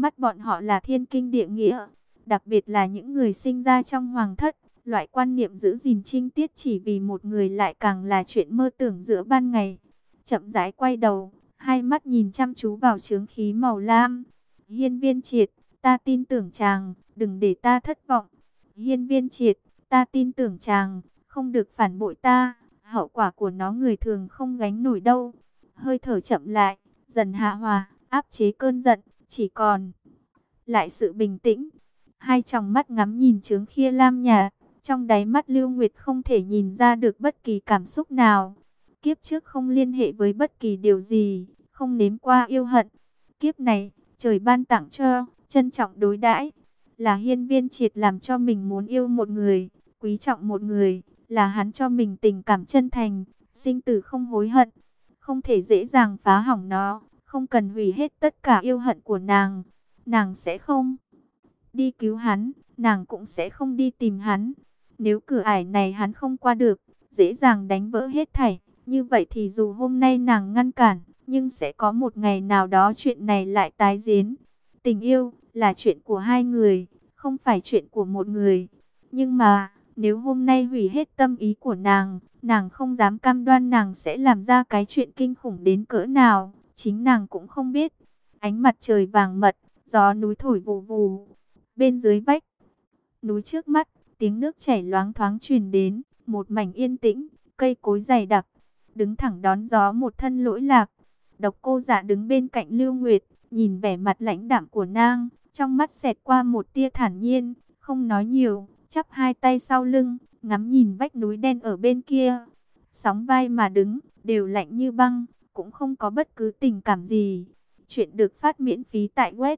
mắt bọn họ là thiên kinh địa nghĩa. Đặc biệt là những người sinh ra trong hoàng thất, loại quan niệm giữ gìn trinh tiết chỉ vì một người lại càng là chuyện mơ tưởng giữa ban ngày. Chậm rãi quay đầu, hai mắt nhìn chăm chú vào chướng khí màu lam. Hiên Viên Triệt, ta tin tưởng chàng, đừng để ta thất vọng. Hiên Viên Triệt, ta tin tưởng chàng, không được phản bội ta, hậu quả của nó người thường không gánh nổi đâu. Hơi thở chậm lại, dần hạ hòa, áp chế cơn giận, chỉ còn lại sự bình tĩnh. Hai tròng mắt ngắm nhìn chướng khia lam nhạt, trong đáy mắt Lưu Nguyệt không thể nhìn ra được bất kỳ cảm xúc nào. Kiếp trước không liên hệ với bất kỳ điều gì, không nếm qua yêu hận. Kiếp này, trời ban tặng cho, trân trọng đối đãi. Là Hiên Viên Triệt làm cho mình muốn yêu một người, quý trọng một người, là hắn cho mình tình cảm chân thành, sinh tử không hối hận. Không thể dễ dàng phá hỏng nó, không cần hủy hết tất cả yêu hận của nàng. Nàng sẽ không đi cứu hắn, nàng cũng sẽ không đi tìm hắn. Nếu cửa ải này hắn không qua được, dễ dàng đánh vỡ hết thảy, như vậy thì dù hôm nay nàng ngăn cản, nhưng sẽ có một ngày nào đó chuyện này lại tái diễn. Tình yêu là chuyện của hai người, không phải chuyện của một người. Nhưng mà, nếu hôm nay hủy hết tâm ý của nàng không dám cam đoan nàng sẽ làm ra cái chuyện kinh khủng đến cỡ nào, chính nàng cũng không biết. Ánh mặt trời vàng mật, gió núi thổi vù vù. Bên dưới vách núi trước mắt, tiếng nước chảy loáng thoáng truyền đến, một mảnh yên tĩnh, cây cối dày đặc, đứng thẳng đón gió một thân lỗi lạc. Độc Cô Dạ đứng bên cạnh Lưu Nguyệt, nhìn vẻ mặt lãnh đạm của nàng, trong mắt xẹt qua một tia thản nhiên, không nói nhiều, chắp hai tay sau lưng, ngắm nhìn vách núi đen ở bên kia. Sóng vai mà đứng, đều lạnh như băng, cũng không có bất cứ tình cảm gì. Chuyện được phát miễn phí tại web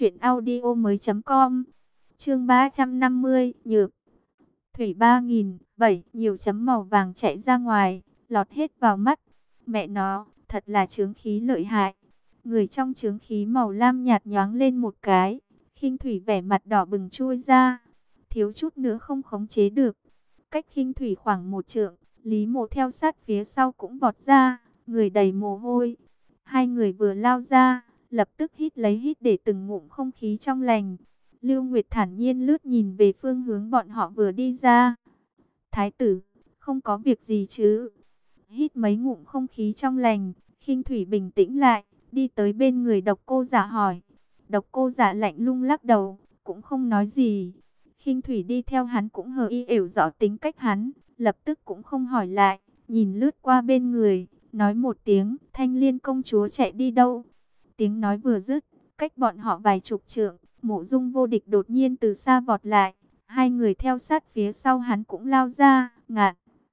truyệnaudiomoi.com. Chương 350, nhược thủy 3007, nhiều chấm màu vàng chạy ra ngoài, lọt hết vào mắt. Mẹ nó, thật là chướng khí lợi hại. Người trong chướng khí màu lam nhạt nhoáng lên một cái, Khinh Thủy vẻ mặt đỏ bừng chui ra, thiếu chút nữa không khống chế được. Cách Khinh Thủy khoảng một trượng, Lý Mộ theo sát phía sau cũng vọt ra, người đầy mồ hôi. Hai người vừa lao ra, lập tức hít lấy hít để từng ngụm không khí trong lành. Lưu Nguyệt thản nhiên lướt nhìn về phương hướng bọn họ vừa đi ra. Thái tử, không có việc gì chứ? Hít mấy ngụm không khí trong lành, Khinh Thủy bình tĩnh lại, đi tới bên người Độc Cô Dạ hỏi. Độc Cô Dạ lạnh lùng lắc đầu, cũng không nói gì. Khinh Thủy đi theo hắn cũng hờ y ểu rõ tính cách hắn, lập tức cũng không hỏi lại, nhìn lướt qua bên người, nói một tiếng, Thanh Liên công chúa chạy đi đâu? Tiếng nói vừa dứt, cách bọn họ vài chục trượng, Mộ Dung Vô Địch đột nhiên từ xa vọt lại, hai người theo sát phía sau hắn cũng lao ra. Ngạn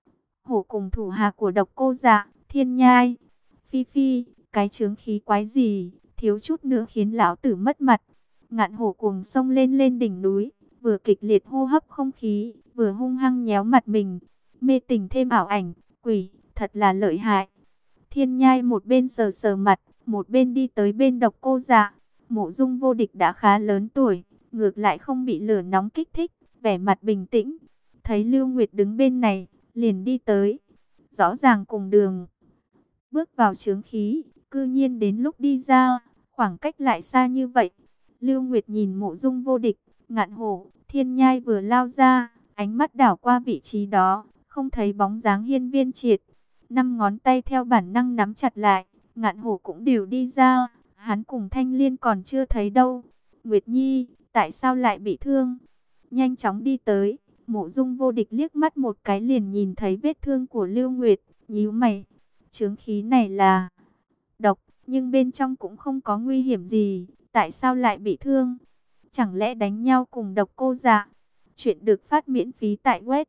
Hổ cùng thủ hạ của Độc Cô Dạ, Thiên Nhai, Phi Phi, cái chướng khí quái gì, thiếu chút nữa khiến lão tử mất mặt. Ngạn Hổ cuồng xông lên lên đỉnh núi, vừa kịch liệt hô hấp không khí, vừa hung hăng nhéo mặt mình, mê tình thêm ảo ảnh, quỷ, thật là lợi hại. Thiên Nhai một bên sờ sờ mặt, một bên đi tới bên Độc Cô Dạ. Mộ Dung Vô Địch đã khá lớn tuổi, ngược lại không bị lửa nóng kích thích, vẻ mặt bình tĩnh. Thấy Lưu Nguyệt đứng bên này, liền đi tới. Rõ ràng cùng đường bước vào chướng khí, cư nhiên đến lúc đi ra, khoảng cách lại xa như vậy. Lưu Nguyệt nhìn Mộ Dung Vô Địch, Ngạn Hổ, Thiên Nhai vừa lao ra, ánh mắt đảo qua vị trí đó, không thấy bóng dáng Hiên Viên Triệt. Năm ngón tay theo bản năng nắm chặt lại, Ngạn Hổ cũng đều đi ra, hắn cùng Thanh Liên còn chưa thấy đâu. Nguyệt Nhi, tại sao lại bị thương? Nhanh chóng đi tới, Mộ Dung Vô Địch liếc mắt một cái liền nhìn thấy vết thương của Lưu Nguyệt, nhíu mày. Chướng khí này là độc, nhưng bên trong cũng không có nguy hiểm gì, tại sao lại bị thương? Chẳng lẽ đánh nhau cùng Độc Cô Dạ? Chuyện được phát miễn phí tại web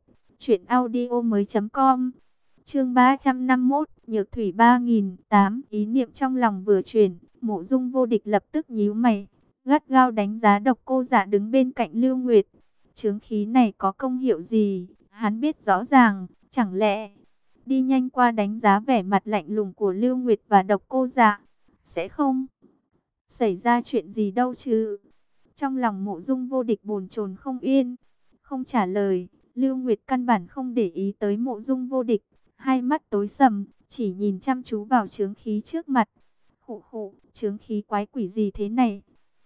truyệnaudiomoi.com. Chương 351, Nhược Thủy 3008, ý niệm trong lòng vừa chuyển, Mộ Dung Vô Địch lập tức nhíu mày, gắt gao đánh giá Độc Cô Dạ đứng bên cạnh Lưu Nguyệt. Chướng khí này có công hiệu gì? Hắn biết rõ ràng, chẳng lẽ đi nhanh qua đánh giá vẻ mặt lạnh lùng của Lưu Nguyệt và Độc Cô Dạ, sẽ không xảy ra chuyện gì đâu chứ? Trong lòng Mộ Dung Vô Địch bồn chồn không yên, không trả lời. Lưu Nguyệt căn bản không để ý tới Mộ Dung Vô Địch, hai mắt tối sầm, chỉ nhìn chăm chú vào chướng khí trước mặt. Khụ khụ, chướng khí quái quỷ gì thế này?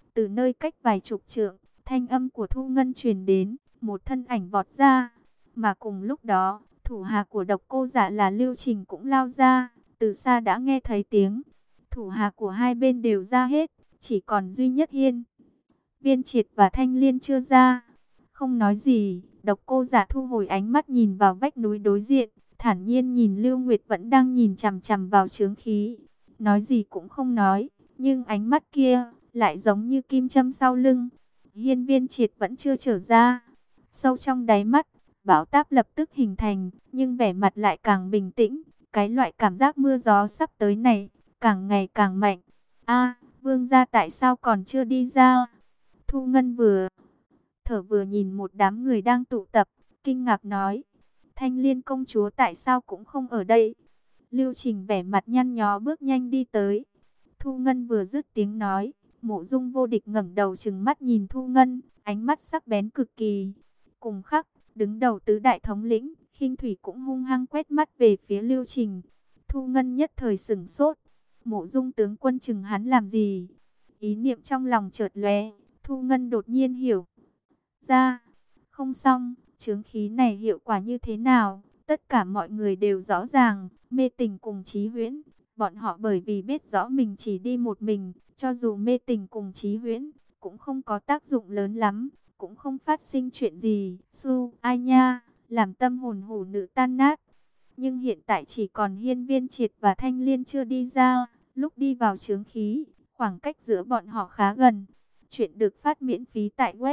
từ nơi cách vài chục trượng, thanh âm của Thu Ngân truyền đến, một thân ảnh vọt ra. Mà cùng lúc đó, thủ hạ của Độc Cô Dạ là Lưu Trình cũng lao ra, từ xa đã nghe thấy tiếng. Thủ hạ của hai bên đều ra hết, chỉ còn duy nhất Hiên Viên Triệt và Thanh Liên chưa ra. Không nói gì, Độc Cô Dạ thu hồi ánh mắt nhìn vào vách núi đối diện, thản nhiên nhìn Lưu Nguyệt vẫn đang nhìn chằm chằm vào chướng khí. Nói gì cũng không nói, nhưng ánh mắt kia lại giống như kim châm sau lưng. Hiên Viên Triệt vẫn chưa trở ra. Sâu trong đáy mắt, bão táp lập tức hình thành, nhưng vẻ mặt lại càng bình tĩnh. Cái loại cảm giác mưa gió sắp tới này, càng ngày càng mạnh. A, vương gia tại sao còn chưa đi ra? Thu Ngân vừa thở vừa nhìn một đám người đang tụ tập, kinh ngạc nói. Thanh Liên công chúa tại sao cũng không ở đây? Lưu Trình vẻ mặt nhăn nhó bước nhanh đi tới. Thu Ngân vừa dứt tiếng nói, Mộ Dung Vô Địch ngẩng đầu trừng mắt nhìn Thu Ngân, ánh mắt sắc bén cực kỳ. Cùng khắc, đứng đầu tứ đại thống lĩnh, Khinh Thủy cũng hung hăng quét mắt về phía Lưu Trình. Thu Ngân nhất thời sửng sốt. Mộ Dung tướng quân chừng hắn làm gì? Ý niệm trong lòng chợt lóe, Thu Ngân đột nhiên hiểu ra. Không xong, chướng khí này hiệu quả như thế nào? Tất cả mọi người đều rõ ràng, Mê Tình cùng Chí Huyễn. Bọn họ bởi vì biết rõ mình chỉ đi một mình, cho dù Mê Tình cùng Chí Huyễn, cũng không có tác dụng lớn lắm, cũng không phát sinh chuyện gì. Su, ai nha, làm tâm hồn hủ nữ tan nát. Nhưng hiện tại chỉ còn Hiên Viên Triệt và Thanh Liên chưa đi ra. Lúc đi vào chướng khí, khoảng cách giữa bọn họ khá gần. Chuyện được phát miễn phí tại web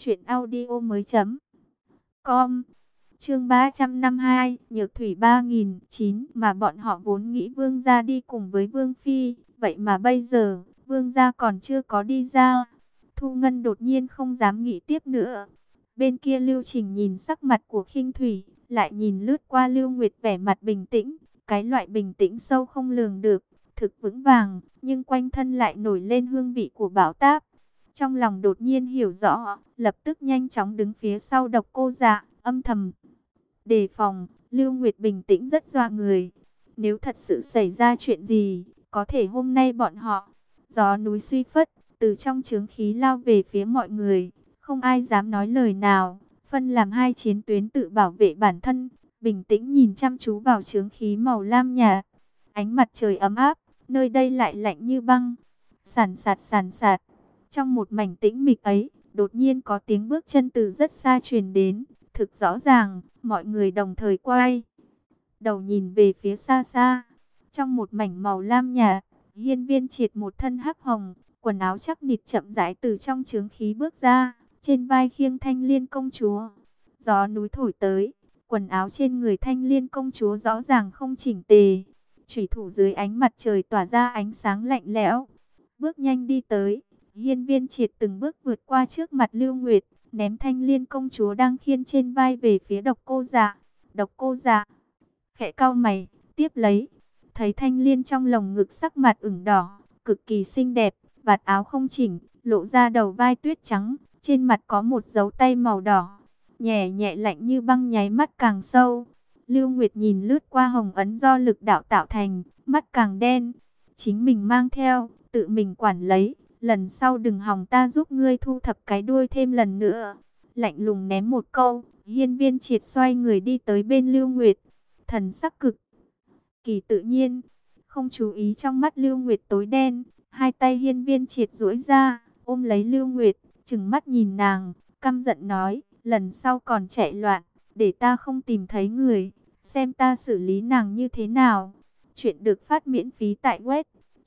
truyệnaudiomoi.com. Chương 352, Nhược Thủy 3009, mà bọn họ vốn nghĩ Vương gia đi cùng với Vương phi, vậy mà bây giờ Vương gia còn chưa có đi ra. Thu Ngân đột nhiên không dám nghĩ tiếp nữa. Bên kia Lưu Trình nhìn sắc mặt của Khinh Thủy, lại nhìn lướt qua Lưu Nguyệt vẻ mặt bình tĩnh, cái loại bình tĩnh sâu không lường được, thực vững vàng, nhưng quanh thân lại nổi lên hương vị của bão táp. Trong lòng đột nhiên hiểu rõ, lập tức nhanh chóng đứng phía sau Độc Cô Dạ, âm thầm đề phòng. Lưu Nguyệt bình tĩnh rất dọa người. Nếu thật sự xảy ra chuyện gì, có thể hôm nay bọn họ gió núi suy phất, từ trong chướng khí lao về phía mọi người, không ai dám nói lời nào, phân làm hai chiến tuyến tự bảo vệ bản thân, bình tĩnh nhìn chăm chú vào chướng khí màu lam nhạt. Ánh mặt trời ấm áp, nơi đây lại lạnh như băng. Sàn sạt sàn sạt. Trong một mảnh tĩnh mịch ấy, đột nhiên có tiếng bước chân từ rất xa truyền đến, thực rõ ràng, mọi người đồng thời quay đầu nhìn về phía xa xa. Trong một mảnh màu lam nhạt, Hiên Viên Triệt một thân hắc hồng, quần áo chắc nịch chậm rãi từ trong chướng khí bước ra, trên vai khiêng Thanh Liên công chúa. Gió núi thổi tới, quần áo trên người Thanh Liên công chúa rõ ràng không chỉnh tề, chủy thủ dưới ánh mặt trời tỏa ra ánh sáng lạnh lẽo. Bước nhanh đi tới, Hiên Viên Triệt từng bước vượt qua trước mặt Lưu Nguyệt, ném Thanh Liên công chúa đang khiêng trên vai về phía Độc Cô Dạ. Độc Cô Dạ khẽ cau mày, tiếp lấy, thấy Thanh Liên trong lồng ngực sắc mặt ửng đỏ, cực kỳ xinh đẹp, vạt áo không chỉnh, lộ ra đầu vai tuyết trắng, trên mặt có một dấu tay màu đỏ, nhẹ nhẹ lạnh như băng nháy mắt càng sâu. Lưu Nguyệt nhìn lướt qua hồng ấn do lực đạo tạo thành, mắt càng đen, chính mình mang theo, tự mình quản lấy, lần sau đừng hòng ta giúp ngươi thu thập cái đuôi thêm lần nữa. Lạnh lùng ném một câu, Hiên Viên Triệt xoay người đi tới bên Lưu Nguyệt, thần sắc cực kỳ tự nhiên, không chú ý trong mắt Lưu Nguyệt tối đen. Hai tay Hiên Viên Triệt duỗi ra, ôm lấy Lưu Nguyệt, trừng mắt nhìn nàng, căm giận nói, lần sau còn chạy loạn, để ta không tìm thấy người, xem ta xử lý nàng như thế nào. Chuyện được phát miễn phí tại web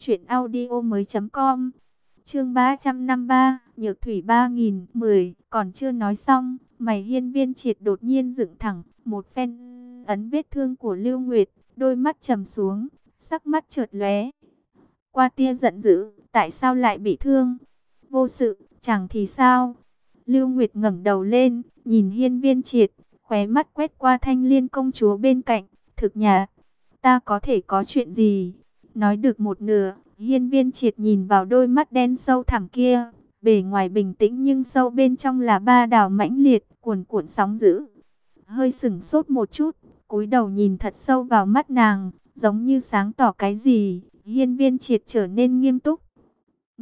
truyệnaudiomoi.com. Chương 353, Nhược Thủy 3010, còn chưa nói xong, mày Hiên Viên Triệt đột nhiên dựng thẳng, một phen ấn vết thương của Lưu Nguyệt, đôi mắt trầm xuống, sắc mắt chợt lóe qua tia giận dữ, tại sao lại bị thương? Vô sự, chẳng thì sao? Lưu Nguyệt ngẩng đầu lên, nhìn Hiên Viên Triệt, khóe mắt quét qua Thanh Liên công chúa bên cạnh, thực nhạt, ta có thể có chuyện gì? Nói được một nửa, Hiên Viên Triệt nhìn vào đôi mắt đen sâu thẳm kia, bề ngoài bình tĩnh nhưng sâu bên trong là ba đảo mãnh liệt, cuồn cuộn sóng dữ. Hơi sửng sốt một chút, cúi đầu nhìn thật sâu vào mắt nàng, giống như sáng tỏ cái gì. Hiên Viên Triệt trở nên nghiêm túc. Nguyệt,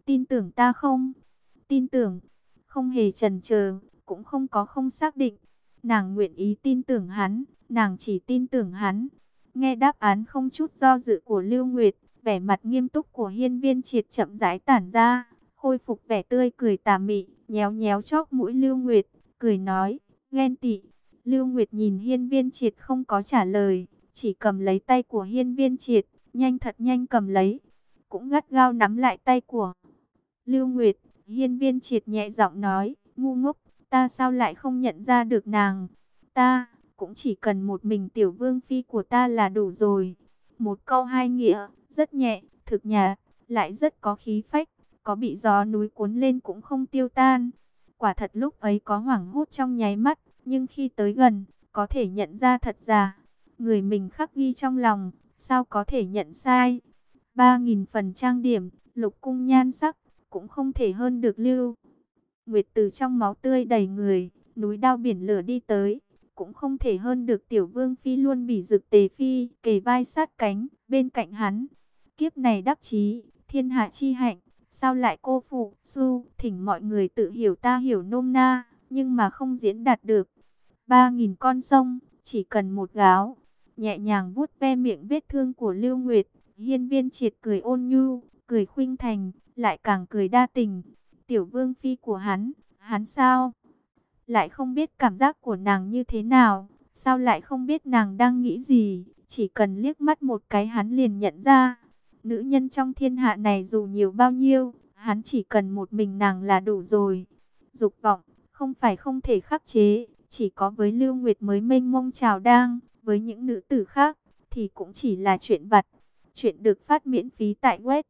tin tưởng ta không? Tin tưởng, không hề chần chờ, cũng không có không xác định. Nàng nguyện ý tin tưởng hắn, nàng chỉ tin tưởng hắn. Nghe đáp án không chút do dự của Lưu Nguyệt, vẻ mặt nghiêm túc của Hiên Viên Triệt chậm rãi tản ra, khôi phục vẻ tươi cười tà mị, nhéo nhéo chóp mũi Lưu Nguyệt, cười nói, ghen tị. Lưu Nguyệt nhìn Hiên Viên Triệt không có trả lời, chỉ cầm lấy tay của Hiên Viên Triệt, nhanh thật nhanh cầm lấy, cũng gắt gao nắm lại tay của Lưu Nguyệt. Hiên Viên Triệt nhẹ giọng nói, ngu ngốc, ta sao lại không nhận ra được nàng? Ta cũng chỉ cần một mình tiểu vương phi của ta là đủ rồi. Một câu hai nghĩa, rất nhẹ, thực nhạt, lại rất có khí phách, có bị gió núi cuốn lên cũng không tiêu tan. Quả thật lúc ấy có hoảng hốt trong nháy mắt, nhưng khi tới gần, có thể nhận ra thật giả. Người mình khắc ghi trong lòng, sao có thể nhận sai? 3.000 phần trang điểm, lục cung nhan sắc, cũng không thể hơn được Lưu Nguyệt từ trong máu tươi đầy người, núi đao biển lửa đi tới, cũng không thể hơn được tiểu vương phi luôn bị Dực Tề phi kề vai sát cánh bên cạnh hắn. Kiếp này đắc chí, thiên hạ chi hạnh, sao lại cô phụ? Su thỉnh mọi người tự hiểu ta hiểu nôm na, nhưng mà không diễn đạt được. 3.000 con sông, chỉ cần một gáo. Nhẹ nhàng vuốt ve miệng vết thương của Lưu Nguyệt, Hiên Viên Triệt cười ôn nhu, cười khuynh thành, lại càng cười đa tình. Tiểu vương phi của hắn sao lại không biết cảm giác của nàng như thế nào? Sao lại không biết nàng đang nghĩ gì? Chỉ cần liếc mắt một cái hắn liền nhận ra. Nữ nhân trong thiên hạ này dù nhiều bao nhiêu, hắn chỉ cần một mình nàng là đủ rồi. Dục vọng, không phải không thể khắc chế, chỉ có với Lưu Nguyệt mới mênh mông trào đang, với những nữ tử khác, thì cũng chỉ là chuyện vặt. Chuyện được phát miễn phí tại web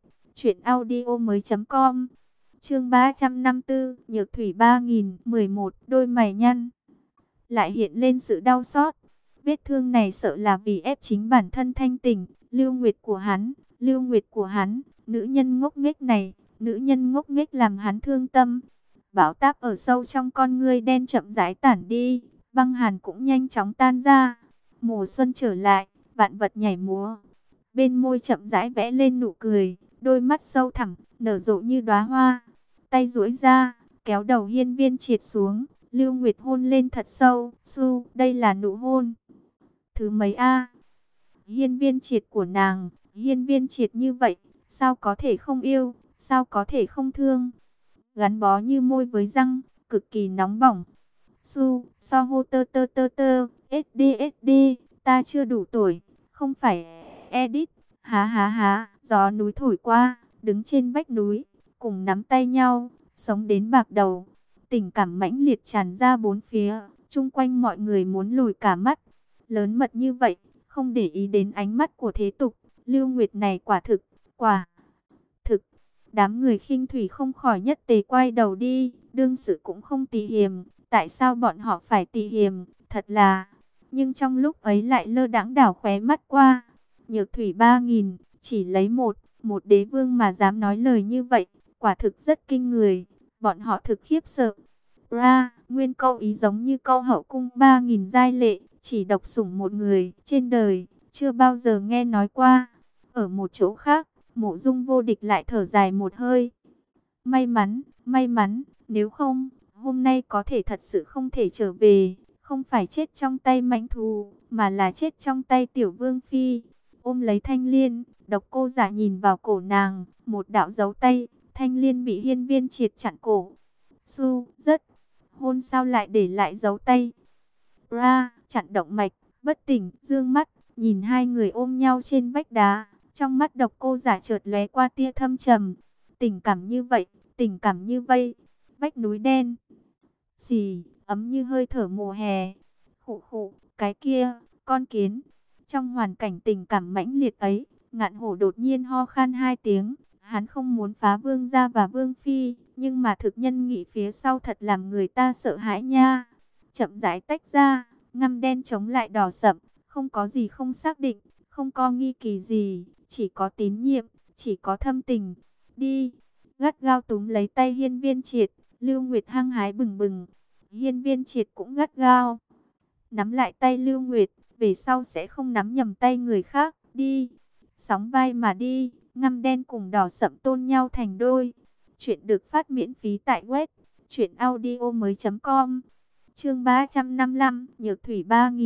truyệnaudiomoi.com. Chương 354, Nhược Thủy 3011, đôi mày nhăn, lại hiện lên sự đau xót. Vết thương này sợ là vì ép chính bản thân thanh tỉnh. Lưu Nguyệt của hắn, nữ nhân ngốc nghếch này, nữ nhân ngốc nghếch làm hắn thương tâm. Bão táp ở sâu trong con ngươi đen chậm rãi tản đi, băng hàn cũng nhanh chóng tan ra. Mùa xuân trở lại, vạn vật nhảy múa. Bên môi chậm rãi vẽ lên nụ cười, đôi mắt sâu thẳm, nở rộ như đóa hoa. Tay duỗi ra, kéo đầu Hiên Viên Triệt xuống, Lưu Nguyệt hôn lên thật sâu. Su, đây là nụ hôn thứ mấy a? Hiên Viên Triệt của nàng, Hiên Viên Triệt như vậy, sao có thể không yêu, sao có thể không thương? Gắn bó như môi với răng, cực kỳ nóng bỏng. Su, so hô tơ tơ tơ tơ, SD, ta chưa đủ tuổi, không phải edit, há há há, gió núi thổi qua, đứng trên vách núi, cùng nắm tay nhau, sống đến bạc đầu. Tình cảm mãnh liệt tràn ra bốn phía, chung quanh mọi người muốn lùi cả mắt. Lớn mật như vậy, không để ý đến ánh mắt của thế tục, Lưu Nguyệt này quả thực. Đám người khinh thủy không khỏi nhất tề quay đầu đi, đương sự cũng không tỳ hiềm, tại sao bọn họ phải tỳ hiềm, thật là. Nhưng trong lúc ấy lại lơ đãng đảo khóe mắt qua. Nhược Thủy 3.000, chỉ lấy một đế vương mà dám nói lời như vậy, quả thực rất kinh người, bọn họ thực khiếp sợ. Ra, nguyên câu ý giống như câu hậu cung 3.000 giai lệ, chỉ độc sủng một người, trên đời, chưa bao giờ nghe nói qua. Ở một chỗ khác, Mộ Dung Vô Địch lại thở dài một hơi. May mắn, nếu không, hôm nay có thể thật sự không thể trở về, không phải chết trong tay mãnh thú, mà là chết trong tay tiểu vương phi. Ôm lấy Thanh Liên, Độc Cô Giả nhìn vào cổ nàng, một đạo dấu tay, Thanh Liên bị Hiên Viên Triệt chặn cổ. Su, hôn sao lại để lại dấu tay? Ra, chặn động mạch, bất tỉnh, dương mắt, nhìn hai người ôm nhau trên vách đá, trong mắt Độc Cô Giả chợt lóe qua tia thâm trầm. Tình cảm như vây, vách núi đen xì, ấm như hơi thở mùa hè. Khụ khụ, cái kia, con kiến. Trong hoàn cảnh tình cảm mãnh liệt ấy, Ngạn Hổ đột nhiên ho khan hai tiếng. Hắn không muốn phá vương gia và vương phi, nhưng mà thực nhân nghị phía sau thật làm người ta sợ hãi nha. Chậm rãi tách ra, ngăm đen chống lại đỏ sậm, không có gì không xác định, không có nghi kỳ gì, chỉ có tín nhiệm, chỉ có thâm tình. Đi, gắt gao túm lấy tay Hiên Viên Triệt, Lưu Nguyệt hăng hái bừng bừng. Hiên Viên Triệt cũng gắt gao nắm lại tay Lưu Nguyệt, về sau sẽ không nắm nhầm tay người khác. Đi, sóng vai mà đi, ngăm đen cùng đỏ sậm tôn nhau thành đôi. Chuyện được phát miễn phí tại web truyệnaudiomoi.com. Chương 355, Nhược thủy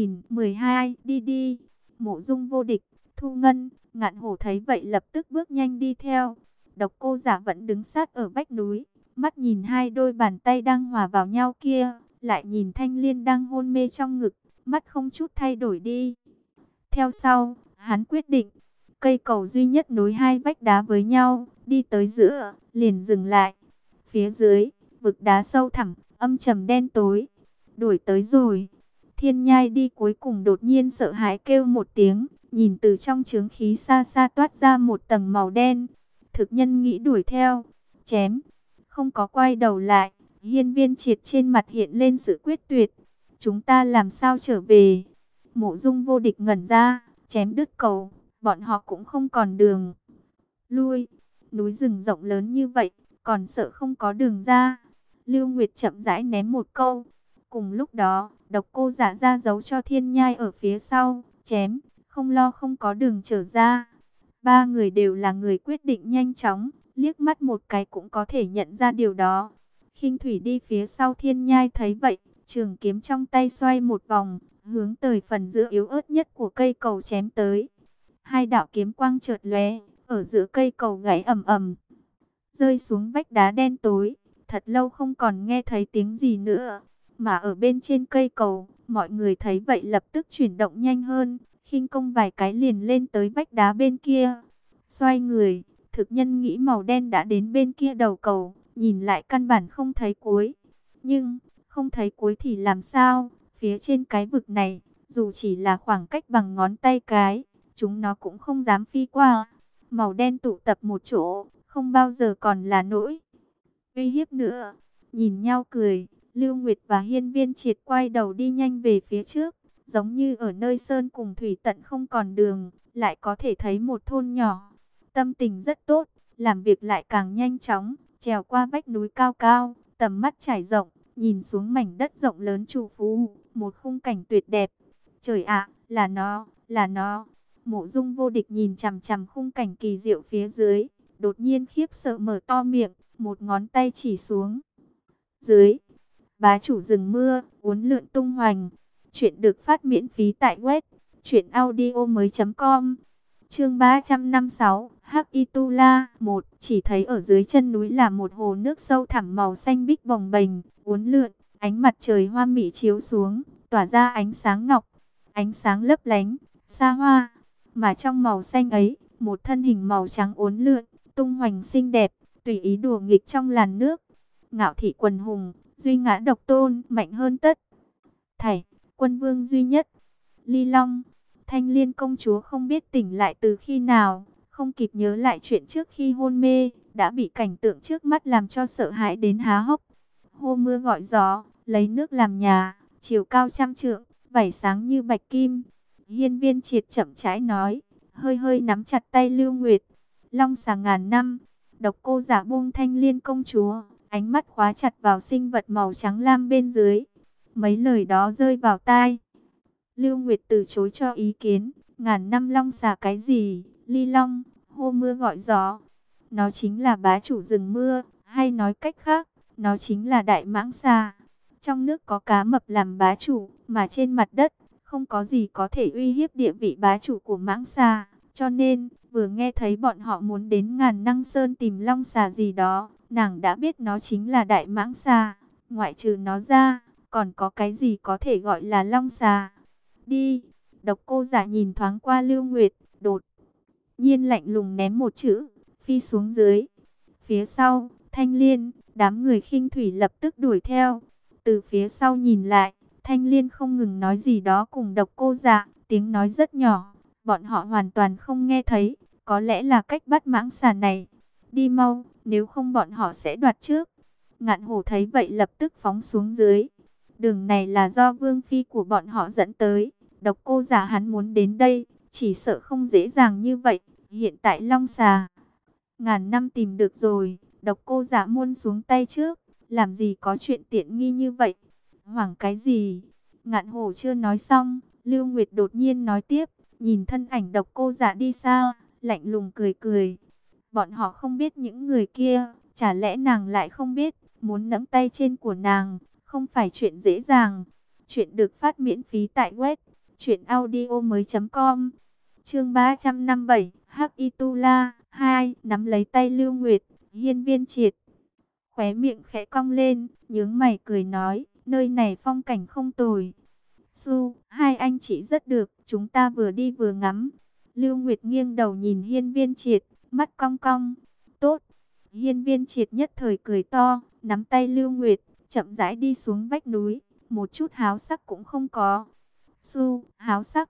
3012, đi đi. Mộ Dung vô địch, Thu Ngân, Ngạn Hổ thấy vậy lập tức bước nhanh đi theo. Độc Cô Giả vẫn đứng sát ở vách núi, mắt nhìn hai đôi bàn tay đang hòa vào nhau kia, lại nhìn Thanh Liên đang hôn mê trong ngực, mắt không chút thay đổi đi. Theo sau, hắn quyết định, cây cầu duy nhất nối hai vách đá với nhau, đi tới giữa, liền dừng lại. Phía dưới, vực đá sâu thẳm, âm trầm đen tối. Đuổi tới rồi. Thiên Nhai đi cuối cùng đột nhiên sợ hãi kêu một tiếng, nhìn từ trong chướng khí xa xa toát ra một tầng màu đen. Thực nhân nghĩ đuổi theo, chém, không có quay đầu lại. Hiên Viên Triệt trên mặt hiện lên sự quyết tuyệt. Chúng ta làm sao trở về? Mộ Dung vô địch ngẩn ra, chém đứt cầu, bọn họ cũng không còn đường lui. Núi rừng rộng lớn như vậy, còn sợ không có đường ra. Lưu Nguyệt chậm rãi ném một câu. Cùng lúc đó, Độc Cô Giả ra dấu cho Thiên Nhai ở phía sau, chém, không lo không có đường trở ra. Ba người đều là người quyết định nhanh chóng, liếc mắt một cái cũng có thể nhận ra điều đó. Khinh Thủy đi phía sau Thiên Nhai thấy vậy, trường kiếm trong tay xoay một vòng, hướng tới phần giữa yếu ớt nhất của cây cầu chém tới. Hai đạo kiếm quang chợt lóe, ở giữa cây cầu gãy ầm ầm, rơi xuống vách đá đen tối. Thật lâu không còn nghe thấy tiếng gì nữa. Mà ở bên trên cây cầu, mọi người thấy vậy lập tức chuyển động nhanh hơn, khinh công vài cái liền lên tới vách đá bên kia. Xoay người, thực nhân nghĩ màu đen đã đến bên kia đầu cầu, nhìn lại căn bản không thấy cuối. Nhưng, không thấy cuối thì làm sao? Phía trên cái vực này, dù chỉ là khoảng cách bằng ngón tay cái, chúng nó cũng không dám phi qua. Màu đen tụ tập một chỗ, không bao giờ còn là nỗi uy hiếp nữa. Nhìn nhau cười, Lưu Nguyệt và Hiên Viên Triệt quay đầu đi nhanh về phía trước, giống như ở nơi sơn cùng thủy tận không còn đường, lại có thể thấy một thôn nhỏ. Tâm tình rất tốt, làm việc lại càng nhanh chóng, trèo qua vách núi cao cao, tầm mắt trải rộng, nhìn xuống mảnh đất rộng lớn trù phú, một khung cảnh tuyệt đẹp. Trời ạ, là nó, là nó. Mộ Dung vô địch nhìn chằm chằm khung cảnh kỳ diệu phía dưới, đột nhiên khiếp sợ mở to miệng, một ngón tay chỉ xuống dưới. Bá chủ rừng mưa, uốn lượn tung hoành. Chuyện được phát miễn phí tại web truyệnaudiomoi.com. Chương 356, Hắc Y Tu La 1, chỉ thấy ở dưới chân núi là một hồ nước sâu thẳm màu xanh biếc bồng bềnh, uốn lượn, ánh mặt trời hoa mỹ chiếu xuống, tỏa ra ánh sáng ngọc, ánh sáng lấp lánh, xa hoa. Mà trong màu xanh ấy, một thân hình màu trắng uốn lượn, tung hoành xinh đẹp, tùy ý đùa nghịch trong làn nước. Ngạo thị quần hùng, duy ngã độc tôn, mạnh hơn tất thảy, quân vương duy nhất. Ly Long, Thanh Liên công chúa không biết tỉnh lại từ khi nào, không kịp nhớ lại chuyện trước khi hôn mê, đã bị cảnh tượng trước mắt làm cho sợ hãi đến há hốc. Hô mưa gọi gió, lấy nước làm nhà, chiều cao 100 trượng, vảy sáng như bạch kim. Hiên Viên Triệt chậm rãi nói, hơi hơi nắm chặt tay Lưu Nguyệt. Long xà ngàn năm. Độc Cô Giả buông Thanh Liên công chúa, ánh mắt khóa chặt vào sinh vật màu trắng lam bên dưới. Mấy lời đó rơi vào tai. Lưu Nguyệt từ chối cho ý kiến. Ngàn năm long xà cái gì? Ly Long, hô mưa gọi gió. Nó chính là bá chủ rừng mưa, hay nói cách khác, nó chính là đại mãng xà. Trong nước có cá mập làm bá chủ, mà trên mặt đất không có gì có thể uy hiếp địa vị bá chủ của mãng xà. Cho nên, vừa nghe thấy bọn họ muốn đến Ngàn Năng Sơn tìm long xà gì đó, nàng đã biết nó chính là đại mãng xà. Ngoại trừ nó ra, còn có cái gì có thể gọi là long xà? Đi. Độc Cô Giả nhìn thoáng qua Lưu Nguyệt, đột nhiên lạnh lùng ném một chữ, phi xuống dưới. Phía sau, Thanh Liên, đám người khinh thủy lập tức đuổi theo. Từ phía sau nhìn lại, Thanh Liên không ngừng nói gì đó cùng Độc Cô Giả, tiếng nói rất nhỏ, bọn họ hoàn toàn không nghe thấy. Có lẽ là cách bắt mãng xà này. Đi mau, nếu không bọn họ sẽ đoạt trước. Ngạn Hổ thấy vậy lập tức phóng xuống dưới. Đường này là do vương phi của bọn họ dẫn tới. Độc Cô Giả hắn muốn đến đây, chỉ sợ không dễ dàng như vậy. Hiện tại long xà ngàn năm tìm được rồi. Độc Cô Giả muôn xuống tay trước. Làm gì có chuyện tiện nghi như vậy? Hoảng cái gì? Ngạn Hổ chưa nói xong, Lưu Nguyệt đột nhiên nói tiếp. Nhìn thân ảnh Độc Cô Giả đi xa, lạnh lùng cười cười. Bọn họ không biết những người kia Chả lẽ nàng lại không biết, muốn nẫng tay trên của nàng, không phải chuyện dễ dàng. Chuyện được phát miễn phí tại web truyệnaudiomoi.com. Chương 357, Hắc Y Tu La 2, nắm lấy tay Lưu Nguyệt, Hiên Viên Triệt khóe miệng khẽ cong lên, nhướng mày cười nói, nơi này phong cảnh không tồi. Hai anh chị rất được, chúng ta vừa đi vừa ngắm. Lưu Nguyệt nghiêng đầu nhìn Hiên Viên Triệt, mắt cong cong. Tốt. Hiên Viên Triệt nhất thời cười to, nắm tay Lưu Nguyệt, chậm rãi đi xuống vách núi, một chút háo sắc cũng không có. Háo sắc.